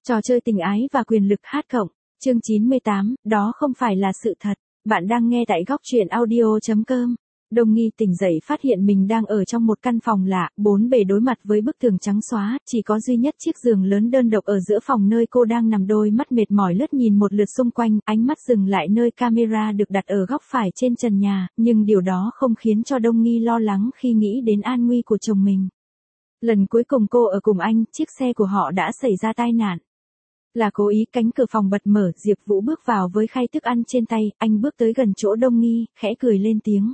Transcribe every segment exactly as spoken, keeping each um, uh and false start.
Trò chơi tình ái và quyền lực hát cộng, chương chín mươi tám, đó không phải là sự thật. Bạn đang nghe tại góc truyện audio chấm com. Đồng Nghi tỉnh dậy phát hiện mình đang ở trong một căn phòng lạ, bốn bề đối mặt với bức tường trắng xóa, chỉ có duy nhất chiếc giường lớn đơn độc ở giữa phòng nơi cô đang nằm. Đôi mắt mệt mỏi lướt nhìn một lượt xung quanh, ánh mắt dừng lại nơi camera được đặt ở góc phải trên trần nhà, nhưng điều đó không khiến cho Đồng Nghi lo lắng khi nghĩ đến an nguy của chồng mình. Lần cuối cùng cô ở cùng anh, chiếc xe của họ đã xảy ra tai nạn. Là cố ý. Cánh cửa phòng bật mở, Diệp Vũ bước vào với khay thức ăn trên tay, anh bước tới gần chỗ Đồng Nghi, khẽ cười lên tiếng.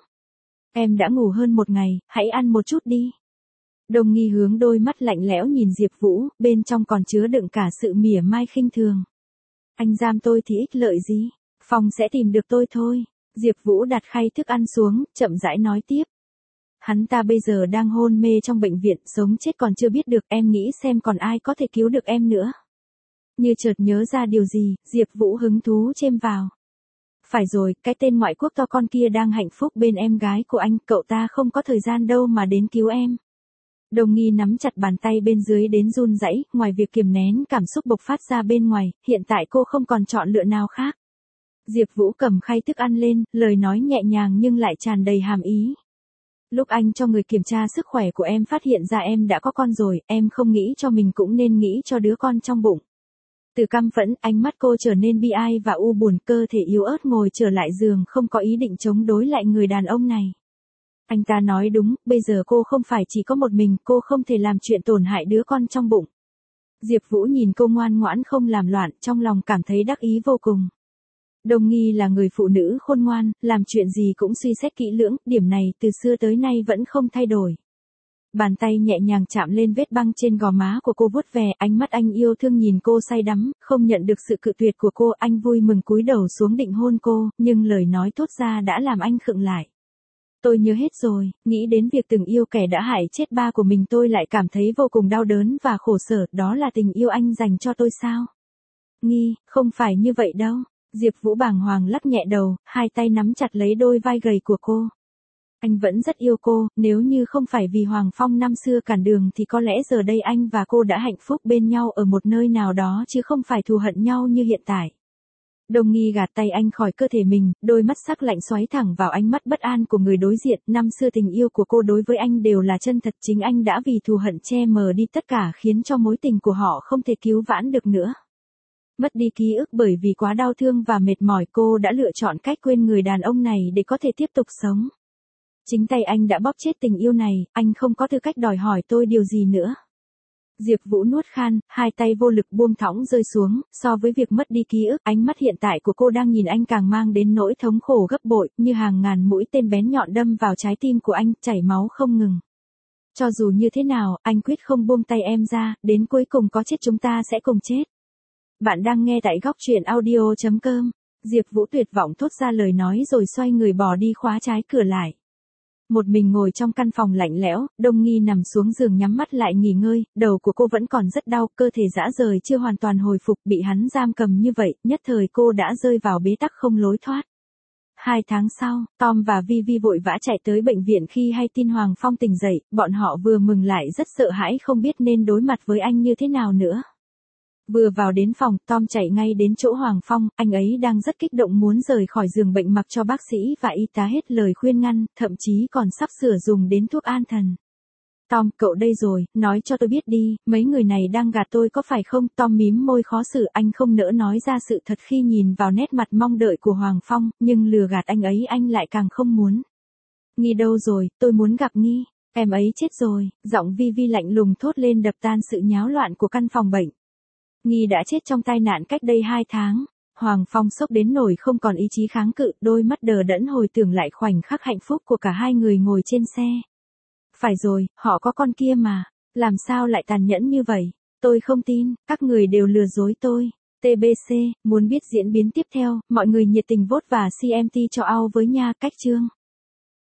Em đã ngủ hơn một ngày, hãy ăn một chút đi. Đồng Nghi hướng đôi mắt lạnh lẽo nhìn Diệp Vũ, bên trong còn chứa đựng cả sự mỉa mai khinh thường. Anh giam tôi thì ích lợi gì? Phong sẽ tìm được tôi thôi. Diệp Vũ đặt khay thức ăn xuống, chậm rãi nói tiếp. Hắn ta bây giờ đang hôn mê trong bệnh viện, sống chết còn chưa biết được, em nghĩ xem còn ai có thể cứu được em nữa. Như chợt nhớ ra điều gì, Diệp Vũ hứng thú chêm vào. Phải rồi, cái tên ngoại quốc to con kia đang hạnh phúc bên em gái của anh, cậu ta không có thời gian đâu mà đến cứu em. Đồng Nghi nắm chặt bàn tay bên dưới đến run rẩy, ngoài việc kiềm nén cảm xúc bộc phát ra bên ngoài, hiện tại cô không còn chọn lựa nào khác. Diệp Vũ cầm khay thức ăn lên, lời nói nhẹ nhàng nhưng lại tràn đầy hàm ý. Lúc anh cho người kiểm tra sức khỏe của em phát hiện ra em đã có con rồi, em không nghĩ cho mình cũng nên nghĩ cho đứa con trong bụng. Từ căm phẫn, ánh mắt cô trở nên bi ai và u buồn, cơ thể yếu ớt ngồi trở lại giường, không có ý định chống đối lại người đàn ông này. Anh ta nói đúng, bây giờ cô không phải chỉ có một mình, cô không thể làm chuyện tổn hại đứa con trong bụng. Diệp Vũ nhìn cô ngoan ngoãn không làm loạn, trong lòng cảm thấy đắc ý vô cùng. Đồng Nghi là người phụ nữ khôn ngoan, làm chuyện gì cũng suy xét kỹ lưỡng, điểm này từ xưa tới nay vẫn không thay đổi. Bàn tay nhẹ nhàng chạm lên vết băng trên gò má của cô, vuốt về, ánh mắt anh yêu thương nhìn cô say đắm, không nhận được sự cự tuyệt của cô, anh vui mừng cúi đầu xuống định hôn cô, nhưng lời nói thốt ra đã làm anh khựng lại. Tôi nhớ hết rồi, nghĩ đến việc từng yêu kẻ đã hại chết ba của mình tôi lại cảm thấy vô cùng đau đớn và khổ sở, đó là tình yêu anh dành cho tôi sao? Nghi, không phải như vậy đâu. Diệp Vũ bàng hoàng lắc nhẹ đầu, hai tay nắm chặt lấy đôi vai gầy của cô. Anh vẫn rất yêu cô, nếu như không phải vì Hoàng Phong năm xưa cản đường thì có lẽ giờ đây anh và cô đã hạnh phúc bên nhau ở một nơi nào đó chứ không phải thù hận nhau như hiện tại. Đồng Nghi gạt tay anh khỏi cơ thể mình, đôi mắt sắc lạnh xoáy thẳng vào ánh mắt bất an của người đối diện, năm xưa tình yêu của cô đối với anh đều là chân thật, chính anh đã vì thù hận che mờ đi tất cả khiến cho mối tình của họ không thể cứu vãn được nữa. Mất đi ký ức bởi vì quá đau thương và mệt mỏi, cô đã lựa chọn cách quên người đàn ông này để có thể tiếp tục sống. Chính tay anh đã bóp chết tình yêu này, anh không có tư cách đòi hỏi tôi điều gì nữa. Diệp Vũ nuốt khan, hai tay vô lực buông thõng rơi xuống, so với việc mất đi ký ức, ánh mắt hiện tại của cô đang nhìn anh càng mang đến nỗi thống khổ gấp bội, như hàng ngàn mũi tên bén nhọn đâm vào trái tim của anh, chảy máu không ngừng. Cho dù như thế nào, anh quyết không buông tay em ra, đến cuối cùng có chết chúng ta sẽ cùng chết. Bạn đang nghe tại góc truyện audio chấm com. Diệp Vũ tuyệt vọng thốt ra lời nói rồi xoay người bỏ đi khóa trái cửa lại. Một mình ngồi trong căn phòng lạnh lẽo, Đồng Nghi nằm xuống giường nhắm mắt lại nghỉ ngơi, đầu của cô vẫn còn rất đau, cơ thể rã rời chưa hoàn toàn hồi phục, bị hắn giam cầm như vậy, nhất thời cô đã rơi vào bế tắc không lối thoát. Hai tháng sau, Tom và Vivi vội vã chạy tới bệnh viện khi hay tin Hoàng Phong tỉnh dậy, bọn họ vừa mừng lại rất sợ hãi không biết nên đối mặt với anh như thế nào nữa. Vừa vào đến phòng, Tom chạy ngay đến chỗ Hoàng Phong, anh ấy đang rất kích động muốn rời khỏi giường bệnh mặc cho bác sĩ và y tá hết lời khuyên ngăn, thậm chí còn sắp sửa dùng đến thuốc an thần. Tom, cậu đây rồi, nói cho tôi biết đi, mấy người này đang gạt tôi có phải không? Tom mím môi khó xử, anh không nỡ nói ra sự thật khi nhìn vào nét mặt mong đợi của Hoàng Phong, nhưng lừa gạt anh ấy anh lại càng không muốn. Nghi đâu rồi, tôi muốn gặp Nghi, em ấy chết rồi, giọng Vivi lạnh lùng thốt lên đập tan sự nháo loạn của căn phòng bệnh. Nghi đã chết trong tai nạn cách đây hai tháng. Hoàng Phong sốc đến nỗi không còn ý chí kháng cự, đôi mắt đờ đẫn hồi tưởng lại khoảnh khắc hạnh phúc của cả hai người ngồi trên xe. Phải rồi, họ có con kia mà, làm sao lại tàn nhẫn như vậy? Tôi không tin, các người đều lừa dối tôi. tê bê xê, muốn biết diễn biến tiếp theo, mọi người nhiệt tình vote và xê em tê cho ao với nha, cách chương.